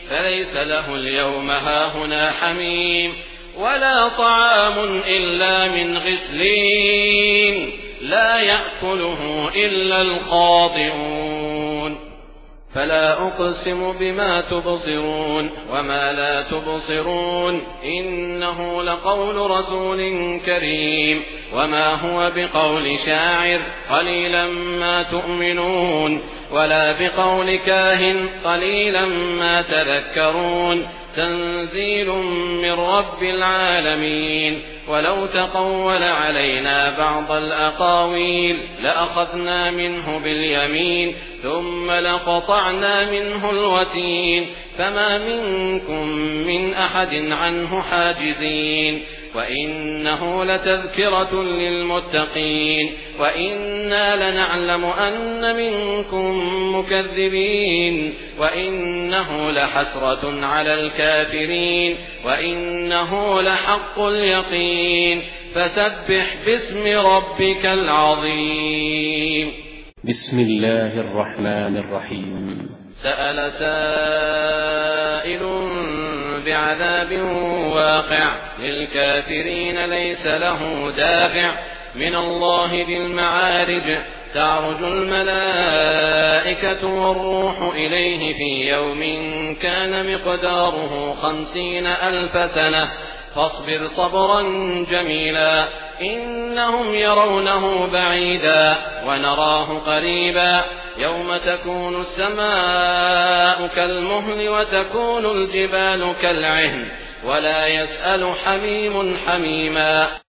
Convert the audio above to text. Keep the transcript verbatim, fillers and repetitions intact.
فليس له اليوم هاهنا حميم ولا طعام إلا من غسلين لا يأكله إلا الخاطئون فلا أقسم بما تبصرون وما لا تبصرون إنه لقول رسول كريم وما هو بقول شاعر قليلا ما تؤمنون ولا بقول كاهن قليلا ما تذكرون تنزيل من رب العالمين ولو تقول علينا بعض الأقاويل لأخذنا منه باليمين ثم لقطعنا منه الوتين فما منكم من أحد عنه حاجزين وإنه لتذكرة للمتقين وإنا لنعلم أن منكم مكذبين وإنه لحسرة على الكافرين وإنه لحق اليقين فسبح باسم ربك العظيم. بسم الله الرحمن الرحيم. سأل سائل بعذاب واقع للكافرين ليس له دافع من الله ذي المعارج تعرج الملائكة والروح إليه في يوم كان مقداره خمسين ألف سنة فاصبر صبرا جميلا إنهم يرونه بعيدا ونراه قريبا يوم تكون السماء كالمهل وتكون الجبال كالعهن ولا يسأل حميم حميما